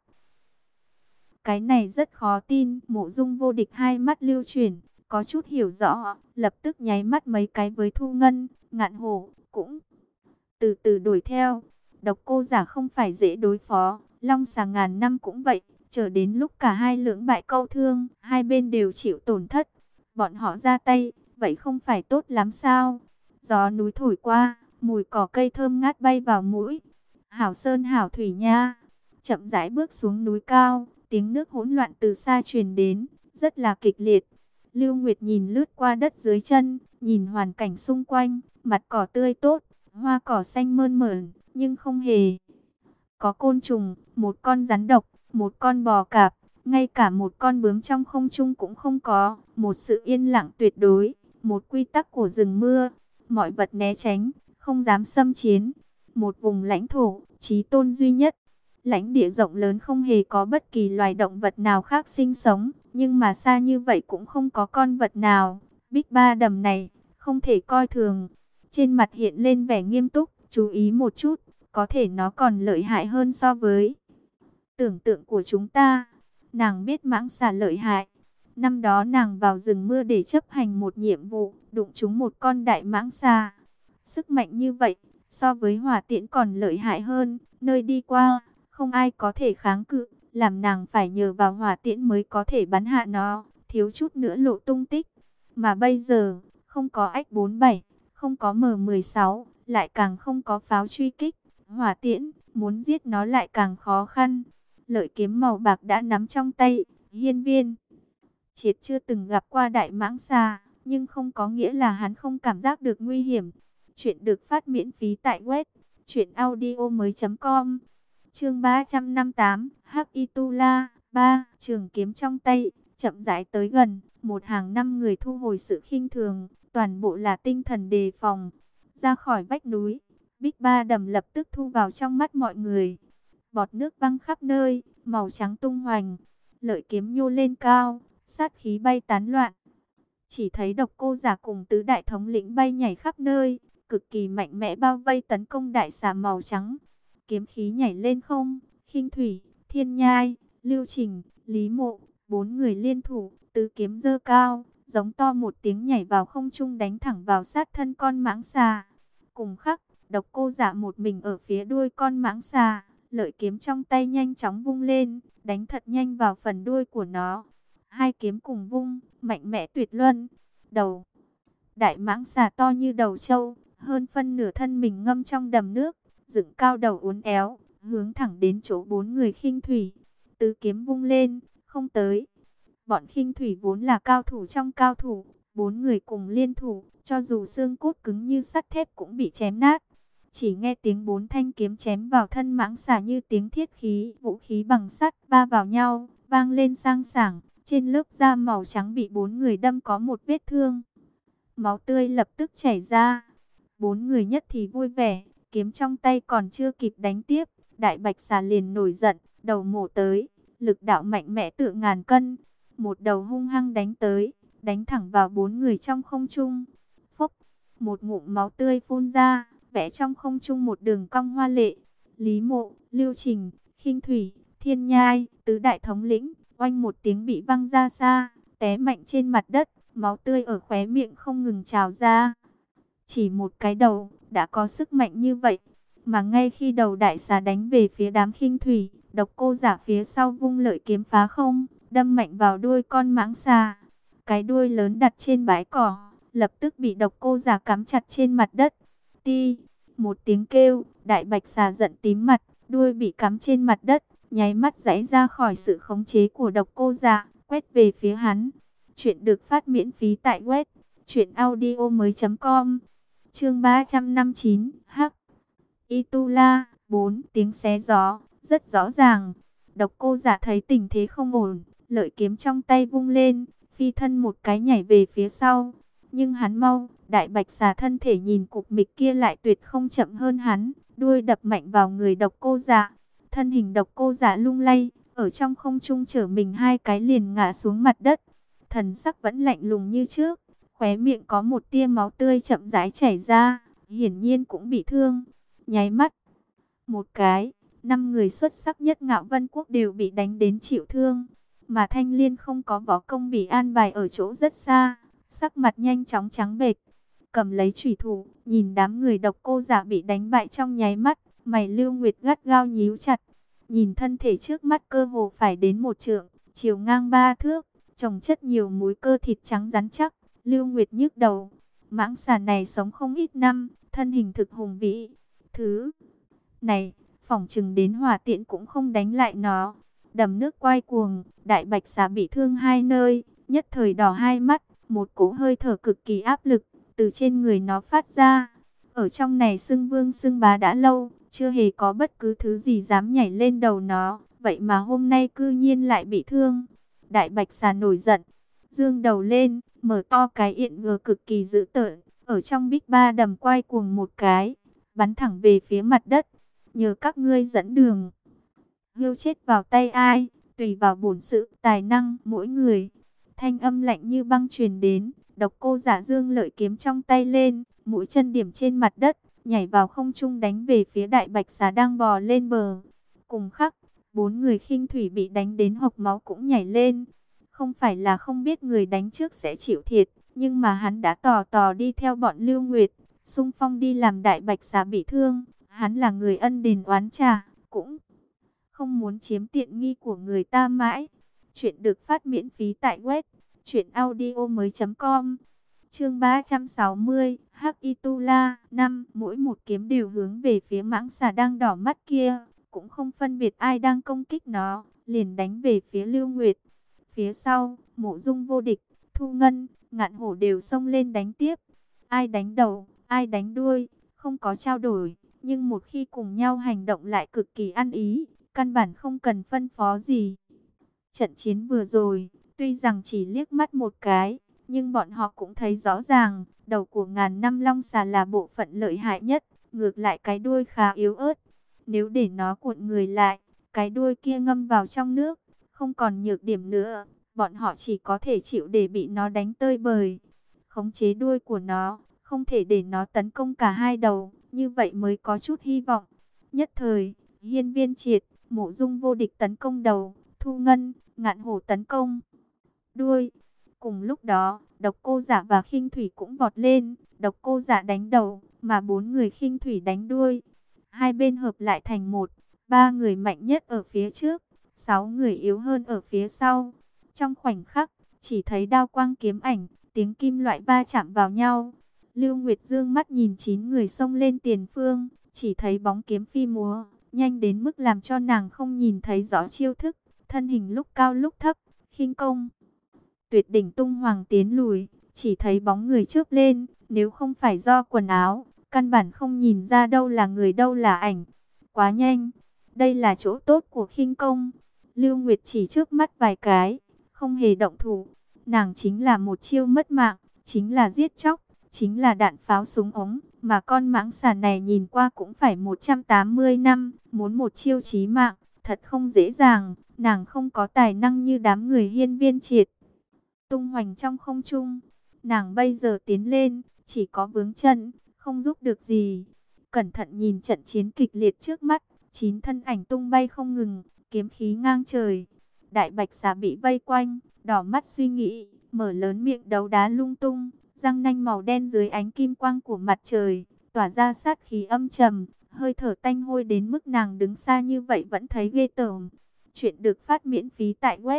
Cái này rất khó tin, Mộ Dung Vô Địch hai mắt lưu chuyển, có chút hiểu rõ, lập tức nháy mắt mấy cái với Thu Ngân, Ngạn Hổ, cũng từ từ đuổi theo. Độc Cô Giả không phải dễ đối phó, Long Xà ngàn năm cũng vậy, chờ đến lúc cả hai lưỡng bại câu thương, hai bên đều chịu tổn thất, bọn họ ra tay, vậy không phải tốt lắm sao? Gió núi thổi qua, mùi cỏ cây thơm ngát bay vào mũi. Hảo sơn hảo thủy nha. Chậm rãi bước xuống núi cao, tiếng nước hỗn loạn từ xa truyền đến, rất là kịch liệt. Lưu Nguyệt nhìn lướt qua đất dưới chân, nhìn hoàn cảnh xung quanh, mặt cỏ tươi tốt, hoa cỏ xanh mơn mởn, nhưng không hề có côn trùng, một con rắn độc, một con bò cạp, ngay cả một con bướm trong không trung cũng không có, một sự yên lặng tuyệt đối, một quy tắc của rừng mưa, mọi vật né tránh, không dám xâm chiến, một vùng lãnh thổ, chí tôn duy nhất. Lãnh địa rộng lớn không hề có bất kỳ loài động vật nào khác sinh sống, nhưng mà xa như vậy cũng không có con vật nào. Bích Ba Đầm này, không thể coi thường. Trên mặt hiện lên vẻ nghiêm túc, chú ý một chút, có thể nó còn lợi hại hơn so với tưởng tượng của chúng ta. Nàng biết mãng xà lợi hại. Năm đó nàng vào rừng mưa để chấp hành một nhiệm vụ, đụng trúng một con đại mãng xà. Sức mạnh như vậy, so với hỏa tiễn còn lợi hại hơn, nơi đi qua không ai có thể kháng cự, làm nàng phải nhờ vào hỏa tiễn mới có thể bắn hạ nó, thiếu chút nữa lộ tung tích. Mà bây giờ, không có X-47, không có M16, lại càng không có pháo truy kích, hỏa tiễn, muốn giết nó lại càng khó khăn. Lợi kiếm màu bạc đã nắm trong tay, Hiên Viên Triệt chưa từng gặp qua đại mãng xà, nhưng không có nghĩa là hắn không cảm giác được nguy hiểm. Chuyện được phát miễn phí tại web truyệnaudiomoi.com. Chương 358, Hắc Y Tu La 3, trường kiếm trong tay, chậm rãi tới gần, một hàng năm người thu hồi sự khinh thường, toàn bộ là tinh thần đề phòng. Ra khỏi vách núi, Bích Ba Đầm lập tức thu vào trong mắt mọi người. Bọt nước văng khắp nơi, màu trắng tung hoành, lợi kiếm nhô lên cao, sát khí bay tán loạn. Chỉ thấy Độc Cô Giả cùng tứ đại thống lĩnh bay nhảy khắp nơi, cực kỳ mạnh mẽ bao vây tấn công đại xà màu trắng. Kiếm khí nhảy lên không, Khinh Thủy, Thiên Nhai, Lưu Trình, Lý Mộ, bốn người liên thủ, tứ kiếm giơ cao, giống to một tiếng nhảy vào không trung đánh thẳng vào sát thân con mãng xà. Cùng khắc, Độc Cô Giả một mình ở phía đuôi con mãng xà, lợi kiếm trong tay nhanh chóng vung lên, đánh thật nhanh vào phần đuôi của nó. Hai kiếm cùng vung, mạnh mẽ tuyệt luân. Đầu đại mãng xà to như đầu trâu, hơn phân nửa thân mình ngâm trong đầm nước, dựng cao đầu uốn éo, hướng thẳng đến chỗ bốn người Khinh Thủy. Tứ kiếm vung lên, không tới. Bọn Khinh Thủy vốn là cao thủ trong cao thủ, bốn người cùng liên thủ, cho dù xương cốt cứng như sắt thép cũng bị chém nát. Chỉ nghe tiếng bốn thanh kiếm chém vào thân mãng xà như tiếng thiết khí, vũ khí bằng sắt va vào nhau, vang lên sang sảng. Trên lớp da màu trắng bị bốn người đâm có một vết thương. Máu tươi lập tức chảy ra. Bốn người nhất thì vui vẻ, kiếm trong tay còn chưa kịp đánh tiếp, đại bạch xà liền nổi giận, đầu mổ tới, lực đạo mạnh mẽ tựa ngàn cân, một đầu hung hăng đánh tới, đánh thẳng vào bốn người trong không trung. Phốc, một ngụm máu tươi phun ra, vẽ trong không trung một đường cong hoa lệ. Lý Mộ, Lưu Trình, Khinh Thủy, Thiên Nhai, tứ đại thống lĩnh, oanh một tiếng bị văng ra xa, té mạnh trên mặt đất, máu tươi ở khóe miệng không ngừng trào ra. Chỉ một cái đầu, đã có sức mạnh như vậy. Mà ngay khi đầu đại xà đánh về phía đám Khinh Thủy, Độc Cô Giả phía sau vung lợi kiếm phá không, đâm mạnh vào đuôi con mãng xà. Cái đuôi lớn đặt trên bãi cỏ, lập tức bị Độc Cô Giả cắm chặt trên mặt đất. Ti, một tiếng kêu, đại bạch xà giận tím mặt, đuôi bị cắm trên mặt đất, nháy mắt giãy ra khỏi sự khống chế của Độc Cô Giả, quét về phía hắn. Chuyện được phát miễn phí tại web Chuyện audio mới.com. Chương 359. Hắc Itula 4. Tiếng xé gió rất rõ ràng. Độc Cô Giả thấy tình thế không ổn, lợi kiếm trong tay vung lên, phi thân một cái nhảy về phía sau. Nhưng hắn mau, đại bạch xà thân thể nhìn cục mịch kia lại tuyệt không chậm hơn hắn, đuôi đập mạnh vào người Độc Cô Giả. Thân hình Độc Cô Giả lung lay, ở trong không trung trở mình hai cái liền ngã xuống mặt đất. Thần sắc vẫn lạnh lùng như trước, khóe miệng có một tia máu tươi chậm rãi chảy ra, hiển nhiên cũng bị thương. Nháy mắt một cái, 5 người xuất sắc nhất Ngạo Vân Quốc đều bị đánh đến chịu thương, mà Thanh Liên không có võ công bị an bài ở chỗ rất xa, sắc mặt nhanh chóng trắng bệch, cầm lấy chủy thủ, nhìn đám người Độc Cô Giả bị đánh bại trong nháy mắt, mày Lưu Nguyệt gắt gao nhíu chặt, nhìn thân thể trước mắt cơ hồ phải đến 1 trượng, chiều ngang 3 thước, chồng chất nhiều múi cơ thịt trắng rắn chắc. Lưu Nguyệt nhức đầu, mãng xà này sống không ít năm, thân hình thực hùng vĩ, thứ này phỏng chừng đến hỏa tiện cũng không đánh lại nó. Đầm nước quay cuồng, đại bạch xà bị thương hai nơi, nhất thời đỏ hai mắt, một cỗ hơi thở cực kỳ áp lực từ trên người nó phát ra. Ở trong này xưng vương xưng bá đã lâu, chưa hề có bất cứ thứ gì dám nhảy lên đầu nó, vậy mà hôm nay cư nhiên lại bị thương. Đại bạch xà nổi giận, dương đầu lên, mở to cái yện ngờ cực kỳ dữ tợn, ở trong bích ba đầm quay cuồng một cái, bắn thẳng về phía mặt đất. Nhờ các ngươi dẫn đường, hươu chết vào tay ai, tùy vào bổn sự tài năng mỗi người. Thanh âm lạnh như băng truyền đến. Độc Cô Giả dương lợi kiếm trong tay lên, mũi chân điểm trên mặt đất, nhảy vào không trung đánh về phía đại bạch xà đang bò lên bờ. Cùng khắc, 4 người khinh thủy bị đánh đến hộc máu cũng nhảy lên. Không phải là không biết người đánh trước sẽ chịu thiệt, nhưng mà hắn đã tò tò đi theo bọn Lưu Nguyệt, xung phong đi làm đại bạch xà bị thương. Hắn là người ân đền oán trả, cũng không muốn chiếm tiện nghi của người ta mãi. Chuyện được phát miễn phí tại web truyệnaudiomoi.com. Chương 360, Hắc Itula 5. Mỗi một kiếm đều hướng về phía mãng xà đang đỏ mắt kia, cũng không phân biệt ai đang công kích nó, liền đánh về phía Lưu Nguyệt. Phía sau, Mộ Dung Vô Địch, Thu Ngân, Ngạn Hổ đều xông lên đánh tiếp. Ai đánh đầu, ai đánh đuôi, không có trao đổi, nhưng một khi cùng nhau hành động lại cực kỳ ăn ý, căn bản không cần phân phó gì. Trận chiến vừa rồi, tuy rằng chỉ liếc mắt một cái, nhưng bọn họ cũng thấy rõ ràng, đầu của ngàn năm long xà là bộ phận lợi hại nhất, ngược lại cái đuôi khá yếu ớt. Nếu để nó cuộn người lại, cái đuôi kia ngâm vào trong nước, không còn nhược điểm nữa, bọn họ chỉ có thể chịu để bị nó đánh tơi bời. Khống chế đuôi của nó, không thể để nó tấn công cả hai đầu, như vậy mới có chút hy vọng. Nhất thời, Hiên Viên Triệt, Mộ Dung Vô Địch tấn công đầu, Thu Ngân, Ngạn Hổ tấn công đuôi. Cùng lúc đó, Độc Cô Giả và Khinh Thủy cũng vọt lên, Độc Cô Giả đánh đầu, mà 4 người Khinh Thủy đánh đuôi. Hai bên hợp lại thành một, 3 người mạnh nhất ở phía trước, 6 người yếu hơn ở phía sau. Trong khoảnh khắc, chỉ thấy đao quang kiếm ảnh, tiếng kim loại va chạm vào nhau. Lưu Nguyệt dương mắt nhìn 9 người xông lên tiền phương, chỉ thấy bóng kiếm phi múa, nhanh đến mức làm cho nàng không nhìn thấy rõ chiêu thức, thân hình lúc cao lúc thấp, khinh công tuyệt đỉnh tung hoàng tiến lùi, chỉ thấy bóng người chớp lên, nếu không phải do quần áo, căn bản không nhìn ra đâu là người đâu là ảnh. Quá nhanh, đây là chỗ tốt của khinh công. Lưu Nguyệt chỉ chớp mắt vài cái, không hề động thủ, nàng chính là một chiêu mất mạng, chính là giết chóc, chính là đạn pháo súng ống, mà con mãng xà này nhìn qua cũng phải 180 năm, muốn một chiêu chí mạng, thật không dễ dàng. Nàng không có tài năng như đám người Hiên Viên Triệt, tung hoành trong không trung. Nàng bây giờ tiến lên, chỉ có vướng chân, không giúp được gì. Cẩn thận nhìn trận chiến kịch liệt trước mắt, 9 thân ảnh tung bay không ngừng, kiếm khí ngang trời. Đại bạch xà bị vây quanh, đỏ mắt suy nghĩ, mở lớn miệng đấu đá lung tung, răng nanh màu đen dưới ánh kim quang của mặt trời, tỏa ra sát khí âm trầm, hơi thở tanh hôi đến mức nàng đứng xa như vậy vẫn thấy ghê tởm. Chuyện được phát miễn phí tại web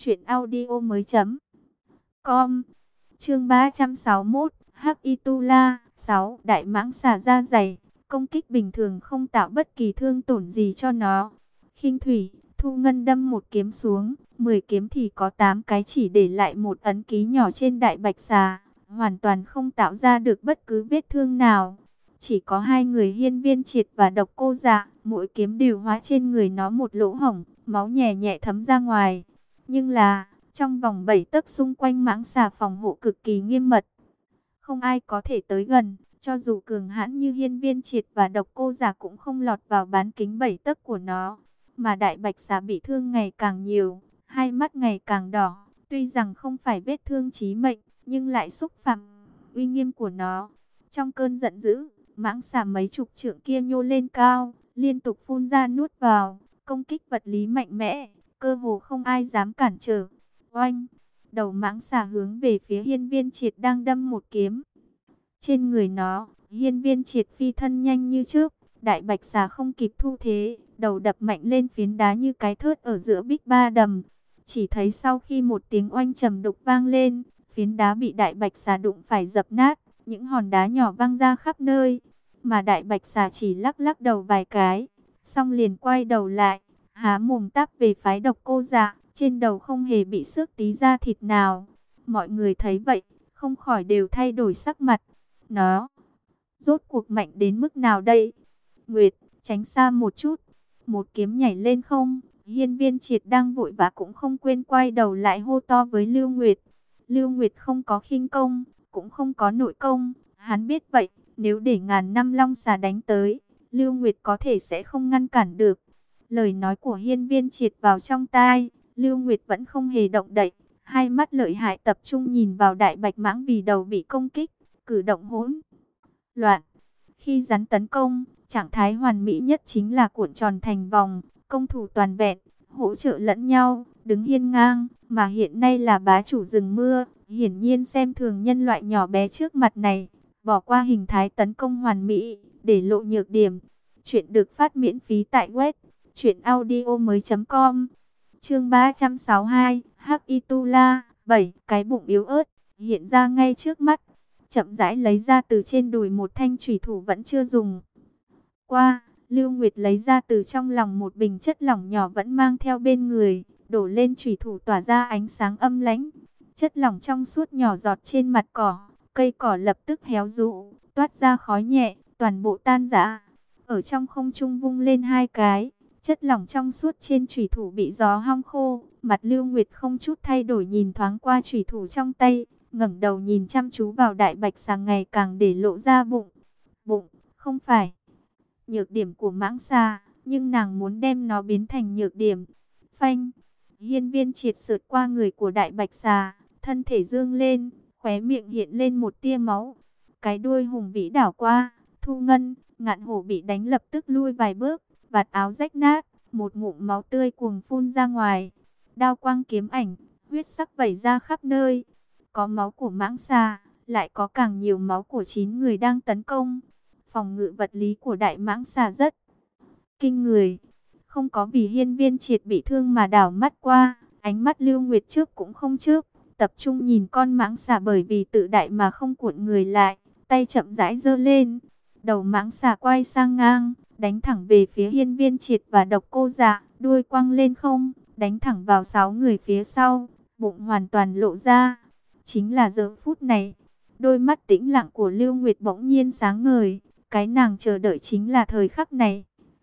truyệnaudiomoi.com. Chương 361, Hắc Itula 6. Đại mãng xà da dày, công kích bình thường không tạo bất kỳ thương tổn gì cho nó. Khinh Thủy, Thu Ngân đâm một kiếm xuống, 10 kiếm thì có 8 cái chỉ để lại một ấn ký nhỏ trên đại bạch xà. hoàn toàn không tạo ra được bất cứ vết thương nào. Chỉ có hai người Hiên Viên Triệt và Độc Cô Dạ, mỗi kiếm đều hóa trên người nó một lỗ hổng, máu nhẹ nhẹ thấm ra ngoài. Nhưng là, trong vòng 7 tấc xung quanh mãng xà phòng hộ cực kỳ nghiêm mật. Không ai có thể tới gần, cho dù cường hãn như Hiên Viên Triệt và Độc Cô Giả cũng không lọt vào bán kính 7 tấc của nó. Mà đại bạch xà bị thương ngày càng nhiều, hai mắt ngày càng đỏ. Tuy rằng không phải vết thương chí mệnh, nhưng lại xúc phạm uy nghiêm của nó. Trong cơn giận dữ, mãng xà mấy chục trượng kia nhô lên cao, liên tục phun ra nuốt vào, công kích vật lý mạnh mẽ, cơ hồ không ai dám cản trở. Oanh! Đầu mãng xà hướng về phía Hiên Viên Triệt đang đâm một kiếm. Trên người nó, Hiên Viên Triệt phi thân nhanh như trước, đại bạch xà không kịp thu thế, đầu đập mạnh lên phiến đá như cái thớt ở giữa bích ba đầm. Chỉ thấy sau khi một tiếng oanh trầm đục vang lên, phiến đá bị đại bạch xà đụng phải dập nát, những hòn đá nhỏ văng ra khắp nơi. Mà đại bạch xà chỉ lắc lắc đầu vài cái, xong liền quay đầu lại, há mồm táp về phái Độc Cô Dạ, trên đầu không hề bị xước tí da thịt nào. Mọi người thấy vậy, không khỏi đều thay đổi sắc mặt. Nó rốt cuộc mạnh đến mức nào đây? Nguyệt, tránh xa một chút. Một kiếm nhảy lên không, Hiên Viên Triệt đang vội vã cũng không quên quay đầu lại hô to với Lưu Nguyệt. Lưu Nguyệt không có khinh công, cũng không có nội công, hắn biết vậy, nếu để ngàn năm long xà đánh tới, Lưu Nguyệt có thể sẽ không ngăn cản được. Lời nói của Hiên Viên Triệt vào trong tai, Lưu Nguyệt vẫn không hề động đậy, hai mắt lợi hại tập trung nhìn vào đại bạch mãng vì đầu bị công kích, cử động hỗn loạn. Khi rắn tấn công, trạng thái hoàn mỹ nhất chính là cuộn tròn thành vòng, công thủ toàn vẹn, hỗ trợ lẫn nhau, đứng hiên ngang, mà hiện nay là bá chủ rừng mưa, hiển nhiên xem thường nhân loại nhỏ bé trước mặt này, bỏ qua hình thái tấn công hoàn mỹ, để lộ nhược điểm. Chuyện được phát miễn phí tại web truyệnaudiomoi.com. Chương 362, Hắc Y Tu La 7, cái bụng yếu ớt hiện ra ngay trước mắt. Chậm rãi lấy ra từ trên đùi một thanh chủy thủ vẫn chưa dùng qua. Lưu Nguyệt lấy ra từ trong lòng một bình chất lỏng nhỏ vẫn mang theo bên người, đổ lên chủy thủ tỏa ra ánh sáng âm lãnh. Chất lỏng trong suốt nhỏ giọt trên mặt cỏ, cây cỏ lập tức héo rũ, toát ra khói nhẹ, toàn bộ tan rã. Ở trong không trung vung lên hai cái, chất lỏng trong suốt trên chủy thủ bị gió hong khô. Mặt Lưu Nguyệt không chút thay đổi nhìn thoáng qua chủy thủ trong tay, ngẩng đầu nhìn chăm chú vào đại bạch xà ngày càng để lộ ra bụng. Bụng, không phải nhược điểm của mãng xà, nhưng nàng muốn đem nó biến thành nhược điểm. Phanh, Hiên Viên Triệt sượt qua người của đại bạch xà, thân thể dương lên, khóe miệng hiện lên một tia máu. Cái đuôi hùng vĩ đảo qua, Thu Ngân, Ngạn Hổ bị đánh lập tức lui vài bước, vạt áo rách nát, một ngụm máu tươi cuồng phun ra ngoài. Đao quang kiếm ảnh, huyết sắc vẩy ra khắp nơi. Có máu của mãng xà, lại có càng nhiều máu của 9 người đang tấn công. Phòng ngự vật lý của đại mãng xà rất kinh người. Không có vì Hiên Viên Triệt bị thương mà đảo mắt qua, ánh mắt Lưu Nguyệt trước cũng không trước, tập trung nhìn con mãng xà bởi vì tự đại mà không cuộn người lại, tay chậm rãi giơ lên. Đầu mãng xà quay sang ngang, đánh thẳng về phía Hiên Viên Triệt và Độc Cô Dạ, đuôi quăng lên không, đánh thẳng vào 6 người phía sau, bụng hoàn toàn lộ ra. Chính là giờ phút này, đôi mắt tĩnh lặng của Lưu Nguyệt bỗng nhiên sáng ngời, cái nàng chờ đợi chính là thời khắc này.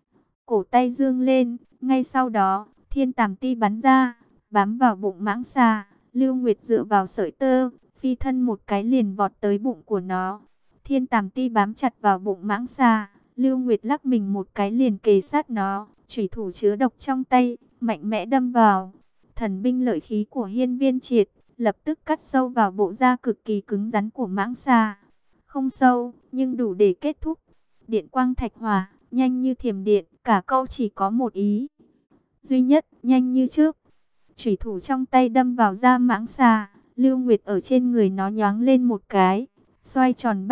Cổ tay dương lên, ngay sau đó, thiên tàm ti bắn ra, bám vào bụng mãng xà. Lưu Nguyệt dựa vào sợi tơ, phi thân một cái liền vọt tới bụng của nó. Thiên tàm ti bám chặt vào bụng mãng xà, Lưu Nguyệt lắc mình một cái liền kề sát nó, chủy thủ chứa độc trong tay, mạnh mẽ đâm vào. Thần binh lợi khí của Hiên Viên Triệt lập tức cắt sâu vào bộ da cực kỳ cứng rắn của mãng xà. Không sâu, nhưng đủ để kết thúc. Điện quang thạch hỏa, nhanh như thiểm điện, cả câu chỉ có một ý duy nhất, nhanh như trước. Chủy thủ trong tay đâm vào da mãng xà, Lưu Nguyệt ở trên người nó nhoáng lên một cái, xoay tròn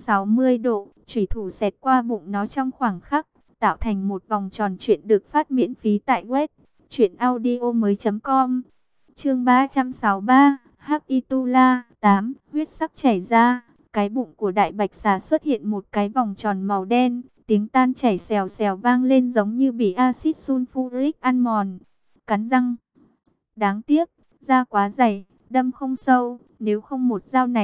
360 độ, chủy thủ xẹt qua bụng nó trong khoảng khắc, tạo thành một vòng tròn. Chuyện được phát miễn phí tại web truyệnaudiomoi.com. Chương 363, Hắc Y Tu La 8, huyết sắc chảy ra, cái bụng của đại bạch xà xuất hiện một cái vòng tròn màu đen, tiếng tan chảy xèo xèo vang lên giống như bị axit sulfuric ăn mòn. Cắn răng. Đáng tiếc, da quá dày, đâm không sâu, nếu không một dao này,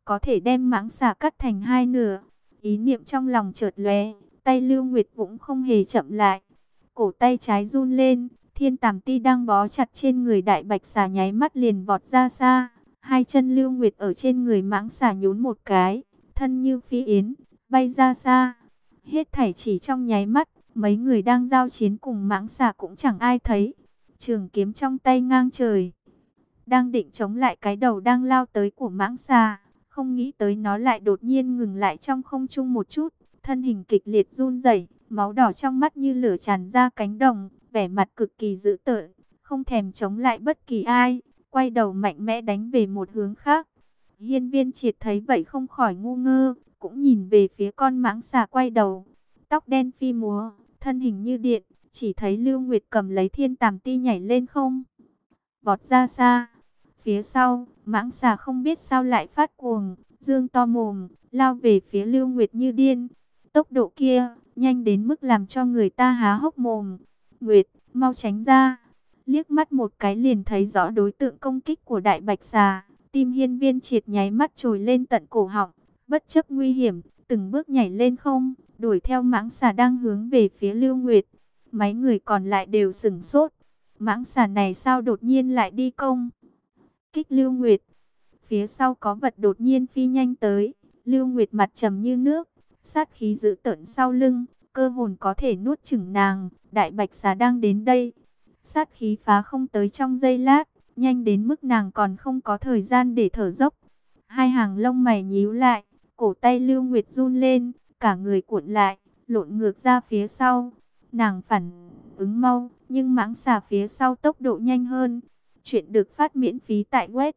có thể đem mãng xà cắt thành hai nửa. Ý niệm trong lòng chợt lóe, tay Lưu Nguyệt cũng không hề chậm lại. Cổ tay trái run lên, thiên tàm ti đang bó chặt trên người đại bạch xà nháy mắt liền vọt ra xa. Hai chân Lưu Nguyệt ở trên người mãng xà nhún một cái, thân như phi yến, bay ra xa. Hết thảy chỉ trong nháy mắt, mấy người đang giao chiến cùng mãng xà cũng chẳng ai thấy. Trường kiếm trong tay ngang trời, đang định chống lại cái đầu đang lao tới của mãng xà, không nghĩ tới nó lại đột nhiên ngừng lại trong không trung một chút, thân hình kịch liệt run rẩy, máu đỏ trong mắt như lửa tràn ra cánh đồng, vẻ mặt cực kỳ dữ tợn, không thèm chống lại bất kỳ ai, quay đầu mạnh mẽ đánh về một hướng khác. Hiên Viên Triệt thấy vậy không khỏi ngu ngơ, cũng nhìn về phía con mãng xà quay đầu, tóc đen phi múa, thân hình như điện, chỉ thấy Lưu Nguyệt cầm lấy thiên tàm ti nhảy lên không, vọt ra xa. Phía sau, mãng xà không biết sao lại phát cuồng, dương to mồm, lao về phía Lưu Nguyệt như điên. Tốc độ kia, nhanh đến mức làm cho người ta há hốc mồm. Nguyệt, mau tránh ra. Liếc mắt một cái liền thấy rõ đối tượng công kích của đại bạch xà. Tim Hiên Viên Triệt nháy mắt trồi lên tận cổ họng, bất chấp nguy hiểm, từng bước nhảy lên không, đuổi theo mãng xà đang hướng về phía Lưu Nguyệt. Mấy người còn lại đều sửng sốt. Mãng xà này sao đột nhiên lại đi công kích Lưu Nguyệt? Phía sau có vật đột nhiên phi nhanh tới. Lưu Nguyệt mặt trầm như nước, sát khí dữ tợn sau lưng, cơ hồn có thể nuốt chửng nàng. Đại bạch xà đang đến đây, sát khí phá không tới trong giây lát, nhanh đến mức nàng còn không có thời gian để thở dốc. Hai hàng lông mày nhíu lại, cổ tay Lưu Nguyệt run lên, cả người cuộn lại, lộn ngược ra phía sau. Nàng phản ứng mau, nhưng mãng xà phía sau tốc độ nhanh hơn. Chuyện được phát miễn phí tại web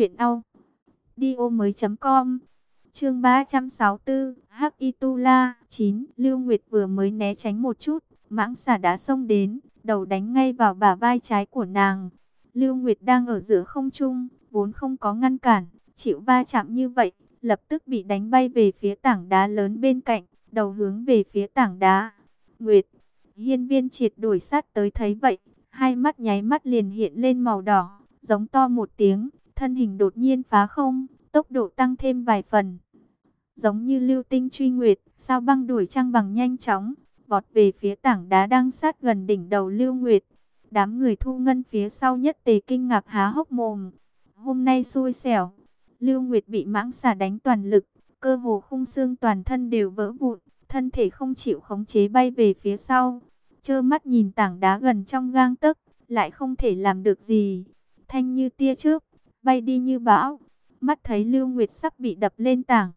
truyệnaudio.com. Chương 364, Hắc Y Tu La 9. Lưu Nguyệt vừa mới né tránh một chút, mãng xà đã xông đến, đầu đánh ngay vào bả vai trái của nàng. Lưu Nguyệt đang ở giữa không trung, vốn không có ngăn cản, chịu va chạm như vậy, lập tức bị đánh bay về phía tảng đá lớn bên cạnh, đầu hướng về phía tảng đá. Nguyệt, Hiên Viên Triệt đuổi sát tới thấy vậy, hai mắt nháy mắt liền hiện lên màu đỏ, giống to một tiếng, thân hình đột nhiên phá không, tốc độ tăng thêm vài phần. Giống như lưu tinh truy nguyệt, sao băng đuổi trăng bằng nhanh chóng, vọt về phía tảng đá đang sát gần đỉnh đầu Lưu Nguyệt. Đám người Thu Ngân phía sau nhất tề kinh ngạc há hốc mồm. Hôm nay xui xẻo, Lưu Nguyệt bị mãng xà đánh toàn lực, cơ hồ khung xương toàn thân đều vỡ vụn, thân thể không chịu khống chế bay về phía sau. Trơ mắt nhìn tảng đá gần trong gang tấc, lại không thể làm được gì. Thanh như tia chớp, bay đi như bão. Mắt thấy Lưu Nguyệt sắp bị đập lên tảng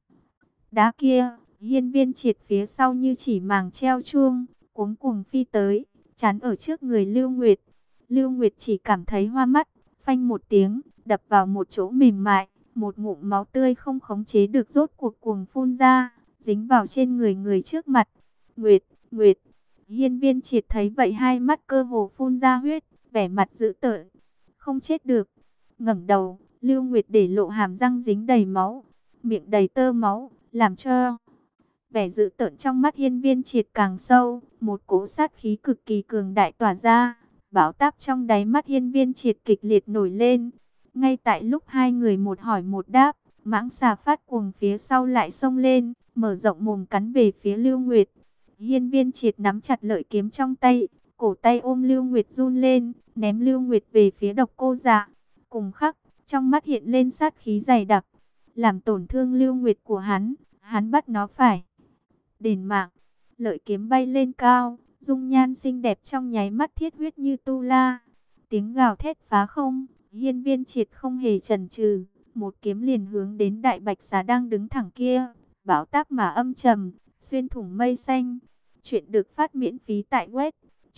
đá kia, Hiên Viên Triệt phía sau như chỉ màng treo chuông, cuống cuồng phi tới, chắn ở trước người Lưu Nguyệt. Lưu Nguyệt chỉ cảm thấy hoa mắt, phanh một tiếng, đập vào một chỗ mềm mại, một ngụm máu tươi không khống chế được rốt cuộc cuồng phun ra, dính vào trên người người trước mặt. Nguyệt, Nguyệt. Hiên Viên Triệt thấy vậy hai mắt cơ hồ phun ra huyết, vẻ mặt dữ tợn. Không chết được. Ngẩng đầu, Lưu Nguyệt để lộ hàm răng dính đầy máu, miệng đầy tơ máu, làm cho vẻ dữ tợn trong mắt Hiên Viên Triệt càng sâu, một cỗ sát khí cực kỳ cường đại tỏa ra. Bão táp trong đáy mắt Hiên Viên Triệt kịch liệt nổi lên. Ngay tại lúc hai người một hỏi một đáp, mãng xà phát cuồng phía sau lại xông lên, mở rộng mồm cắn về phía Lưu Nguyệt. Hiên Viên Triệt nắm chặt lợi kiếm trong tay, cổ tay ôm Lưu Nguyệt run lên, ném Lưu Nguyệt về phía Độc Cô Dạ. Cùng khắc, trong mắt hiện lên sát khí dày đặc, làm tổn thương Lưu Nguyệt của hắn bắt nó phải đền mạng. Lợi kiếm bay lên cao, dung nhan xinh đẹp trong nháy mắt thiết huyết như tu la. Tiếng gào thét phá không, Hiên Viên Triệt không hề chần chừ, một kiếm liền hướng đến đại bạch xà đang đứng thẳng kia. Bão táp mà âm trầm, xuyên thủng mây xanh. Chuyện được phát miễn phí tại web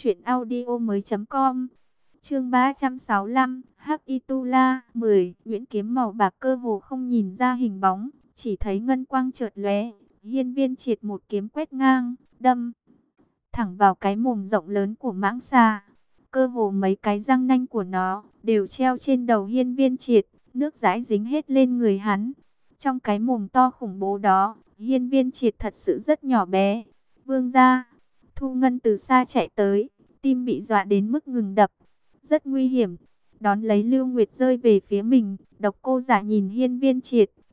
truyệnaudiomoi.com. Chương 365, Hắc Y Tu La 10. Nhuyễn kiếm màu bạc cơ hồ không nhìn ra hình bóng, chỉ thấy ngân quang chợt lóe. Hiên Viên Triệt một kiếm quét ngang, đâm thẳng vào cái mồm rộng lớn của mãng xà. Cơ hồ mấy cái răng nanh của nó đều treo trên đầu Hiên Viên Triệt, nước dãi dính hết lên người hắn. Trong cái mồm to khủng bố đó, Hiên Viên Triệt thật sự rất nhỏ bé. Vương gia, Thu Ngân từ xa chạy tới, tim bị dọa đến mức ngừng đập. Rất nguy hiểm. Đón lấy Lưu Nguyệt rơi về phía mình, Độc Cô Dạ nhìn Hiên Viên Triệt,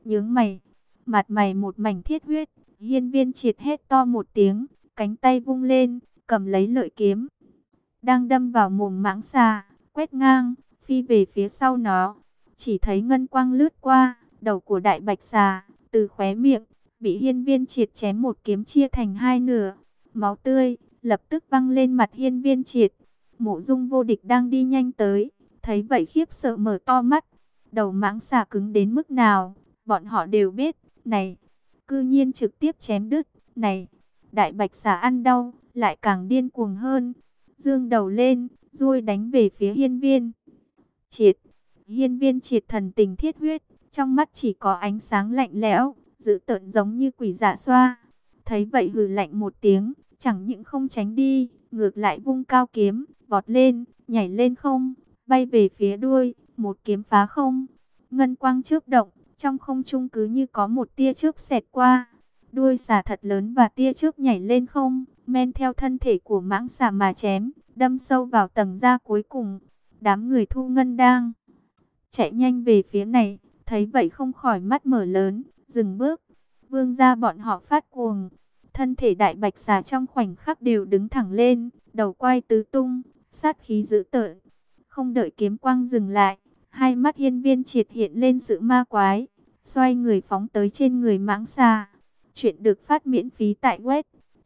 nhướng mày, mặt mày một mảnh thiết huyết. Hiên Viên Triệt hét to một tiếng, cánh tay vung lên, cầm lấy lợi kiếm, đang đâm vào mồm mãng xà, quét ngang, phi về phía sau nó. Chỉ thấy ngân quang lướt qua, đầu của đại bạch xà, từ khóe miệng, bị Hiên Viên Triệt chém một kiếm chia thành hai nửa. Máu tươi, lập tức văng lên mặt Hiên Viên Triệt. Mộ Dung Vô Địch đang đi nhanh tới, thấy vậy khiếp sợ mở to mắt. Đầu mãng xà cứng đến mức nào, bọn họ đều biết, này, cư nhiên trực tiếp chém đứt, này, đại bạch xà ăn đau, lại càng điên cuồng hơn. Dương đầu lên, ruôi đánh về phía Hiên Viên Triệt. Hiên Viên Triệt thần tình thiết huyết, trong mắt chỉ có ánh sáng lạnh lẽo, dữ tợn giống như quỷ dạ xoa. Thấy vậy hừ lạnh một tiếng, chẳng những không tránh đi, ngược lại vung cao kiếm, vọt lên, nhảy lên không, bay về phía đuôi, một kiếm phá không. Ngân quang chớp động, trong không trung cứ như có một tia chớp xẹt qua. Đuôi xà thật lớn và tia chớp nhảy lên không, men theo thân thể của mãng xà mà chém, đâm sâu vào tầng da cuối cùng. Đám người Thu Ngân đang chạy nhanh về phía này, thấy vậy không khỏi mắt mở lớn, dừng bước. Vương gia bọn họ phát cuồng, thân thể đại bạch xà trong khoảnh khắc đều đứng thẳng lên, đầu quay tứ tung, sát khí dữ tợn. Không đợi kiếm quang dừng lại, hai mắt Hiên Viên Triệt hiện lên sự ma quái, xoay người phóng tới trên người mãng xà. Chuyện được phát miễn phí tại web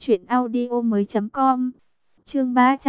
truyệnaudiomoi.com. Chương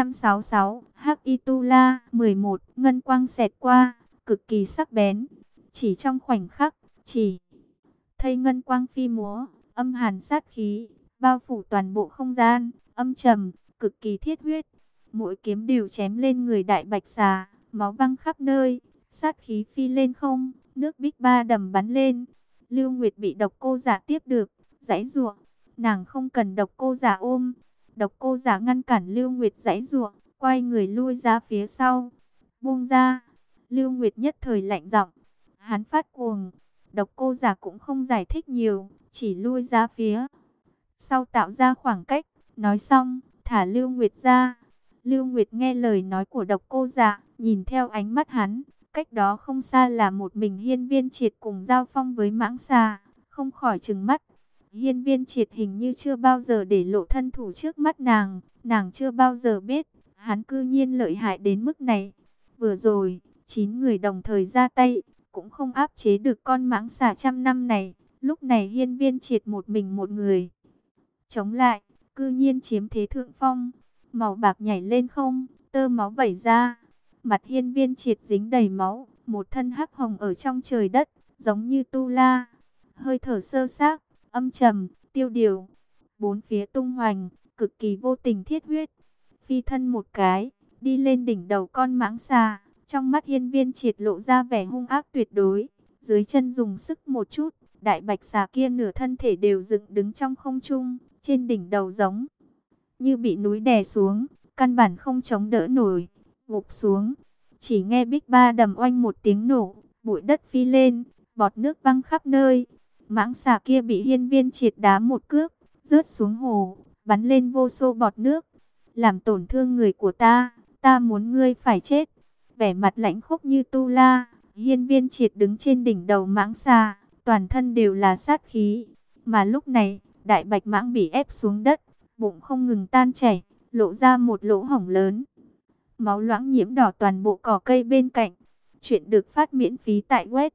366, Hắc Y Tu La 11, ngân quang xẹt qua, cực kỳ sắc bén. Chỉ trong khoảnh khắc, chỉ thấy ngân quang phi múa, âm hàn sát khí bao phủ toàn bộ không gian, âm trầm, cực kỳ thiết huyết. Mỗi kiếm đều chém lên người đại bạch xà, máu văng khắp nơi, sát khí phi lên không, nước Bích Ba đầm bắn lên. Lưu Nguyệt bị Độc Cô Giả tiếp được, giãy giụa, nàng không cần Độc Cô Giả ôm. Độc Cô Giả ngăn cản Lưu Nguyệt giãy giụa, quay người lui ra phía sau. Buông ra. Lưu Nguyệt nhất thời lạnh giọng, hắn phát cuồng. Độc Cô Giả cũng không giải thích nhiều, chỉ lui ra phía sau tạo ra khoảng cách, nói xong, thả Lưu Nguyệt ra. Lưu Nguyệt nghe lời nói của Độc Cô Giả, nhìn theo ánh mắt hắn, cách đó không xa là một mình Hiên Viên Triệt cùng giao phong với mãng xà, không khỏi trừng mắt. Hiên Viên Triệt hình như chưa bao giờ để lộ thân thủ trước mắt nàng chưa bao giờ biết, hắn cư nhiên lợi hại đến mức này. Vừa rồi, 9 người đồng thời ra tay, cũng không áp chế được con mãng xà trăm năm này. Lúc này Hiên Viên Triệt một mình một người chống lại, cư nhiên chiếm thế thượng phong. Màu bạc nhảy lên không, tơ máu vẩy ra. Mặt Hiên Viên Triệt dính đầy máu, một thân hắc hồng ở trong trời đất, giống như tu la. Hơi thở sơ xác, âm trầm, tiêu điều, bốn phía tung hoành, cực kỳ vô tình thiết huyết. Phi thân một cái, đi lên đỉnh đầu con mãng xà. Trong mắt Hiên Viên Triệt lộ ra vẻ hung ác tuyệt đối. Dưới chân dùng sức một chút, đại bạch xà kia nửa thân thể đều dựng đứng trong không trung, trên đỉnh đầu giống như bị núi đè xuống, căn bản không chống đỡ nổi, gục xuống. Chỉ nghe Bích Ba đầm oanh một tiếng nổ, bụi đất phi lên, bọt nước văng khắp nơi. Mãng xà kia bị Hiên Viên Triệt đá một cước, rớt xuống hồ, bắn lên vô số bọt nước. Làm tổn thương người của ta, ta muốn ngươi phải chết. Vẻ mặt lãnh khốc như tu la, Hiên Viên Triệt đứng trên đỉnh đầu mãng xà, toàn thân đều là sát khí. Mà lúc này, đại bạch mãng bị ép xuống đất, bụng không ngừng tan chảy, lộ ra một lỗ hổng lớn. Máu loãng nhiễm đỏ toàn bộ cỏ cây bên cạnh. Chuyện được phát miễn phí tại web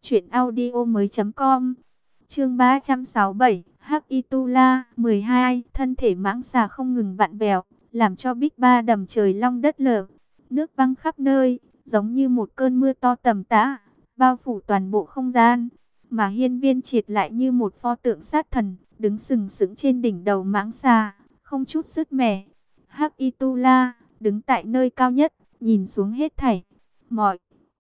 truyệnaudiomoi.com. Chương 367, Hắc Y Tu La 12, thân thể mãng xà không ngừng vặn vẹo, làm cho Bích Ba đầm trời long đất lở. Nước văng khắp nơi, giống như một cơn mưa to tầm tã, bao phủ toàn bộ không gian. Mà Hiên Viên Triệt lại như một pho tượng sát thần, đứng sừng sững trên đỉnh đầu mãng xà, không chút sứt mẻ. Hắc Y Tu La đứng tại nơi cao nhất, nhìn xuống hết thảy. Mọi